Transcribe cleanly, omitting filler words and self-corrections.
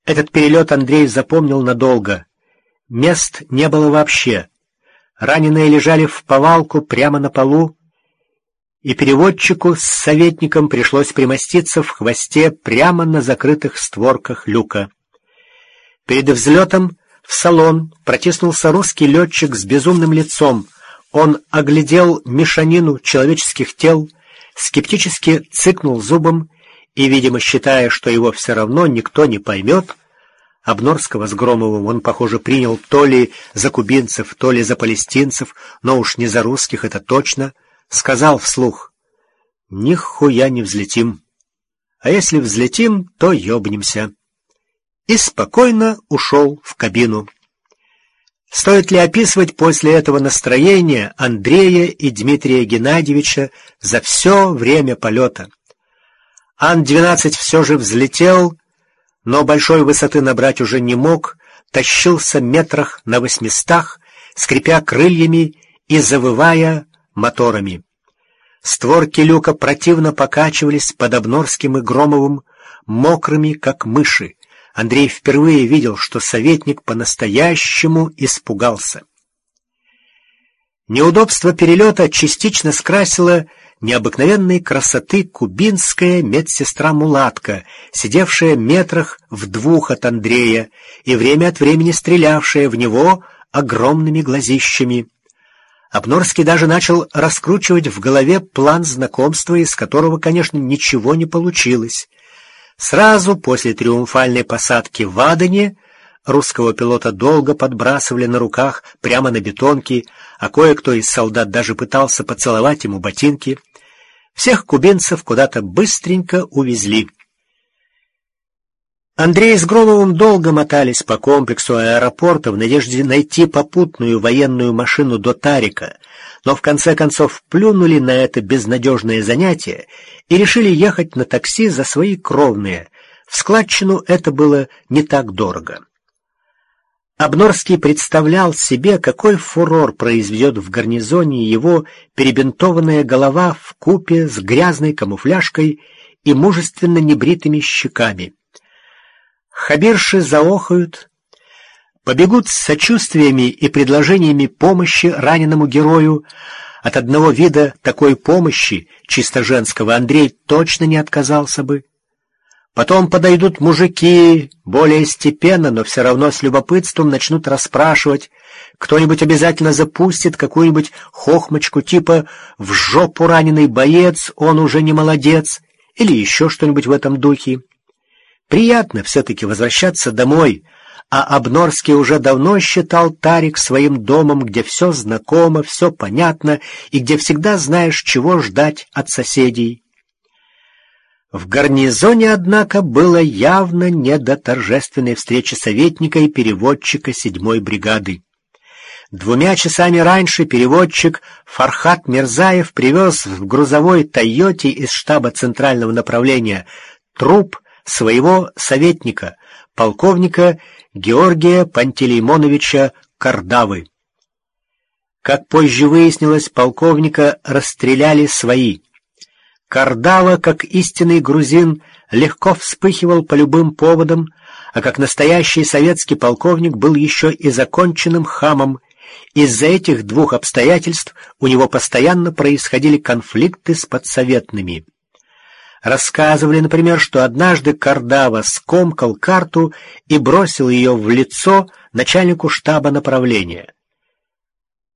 Этот перелет Андрей запомнил надолго. Мест не было вообще. Раненые лежали в повалку прямо на полу, и переводчику с советником пришлось примоститься в хвосте прямо на закрытых створках люка. Перед взлетом в салон протиснулся русский летчик с безумным лицом. Он оглядел мешанину человеческих тел, скептически цыкнул зубом и, видимо, считая, что его все равно никто не поймет, Обнорского с Громовым он, похоже, принял то ли за кубинцев, то ли за палестинцев, но уж не за русских, это точно, сказал вслух: «Нихуя не взлетим. А если взлетим, то ёбнемся». И спокойно ушел в кабину. Стоит ли описывать после этого настроение Андрея и Дмитрия Геннадьевича за все время полета? Ан-12 все же взлетел, но большой высоты набрать уже не мог, тащился метрах на 800, скрипя крыльями и завывая моторами. Створки люка противно покачивались под Обнорским и Громовым, мокрыми, как мыши. Андрей впервые видел, что советник по-настоящему испугался. Неудобство перелета частично скрасило необыкновенной красоты кубинская медсестра-мулатка, сидевшая метрах в 2 от Андрея и время от времени стрелявшая в него огромными глазищами. Обнорский даже начал раскручивать в голове план знакомства, из которого, конечно, ничего не получилось. Сразу после триумфальной посадки в Адене русского пилота долго подбрасывали на руках прямо на бетонке, а кое-кто из солдат даже пытался поцеловать ему ботинки. Всех кубинцев куда-то быстренько увезли. Андрей с Громовым долго мотались по комплексу аэропорта в надежде найти попутную военную машину до Тарика, но в конце концов плюнули на это безнадежное занятие и решили ехать на такси за свои кровные. В складчину это было не так дорого. Обнорский представлял себе, какой фурор произведет в гарнизоне его перебинтованная голова вкупе с грязной камуфляжкой и мужественно небритыми щеками. Хабирши заохают, побегут с сочувствиями и предложениями помощи раненому герою. От одного вида такой помощи, чисто женского, Андрей точно не отказался бы. Потом подойдут мужики, более степенно, но все равно с любопытством начнут расспрашивать. Кто-нибудь обязательно запустит какую-нибудь хохмочку типа «в жопу раненый боец, он уже не молодец» или еще что-нибудь в этом духе. Приятно все-таки возвращаться домой, а Обнорский уже давно считал Тарик своим домом, где все знакомо, все понятно и где всегда знаешь, чего ждать от соседей. В гарнизоне, однако, было явно не до торжественной встречи советника и переводчика 7-й бригады. 2 часами раньше переводчик Фархат Мирзаев привез в грузовой «Тойоте» из штаба центрального направления труп своего советника, полковника Георгия Пантелеймоновича Кардавы. Как позже выяснилось, полковника расстреляли свои. Кардава, как истинный грузин, легко вспыхивал по любым поводам, а как настоящий советский полковник был еще и законченным хамом. Из-за этих 2 обстоятельств у него постоянно происходили конфликты с подсоветными. Рассказывали, например, что однажды Кардава скомкал карту и бросил ее в лицо начальнику штаба направления.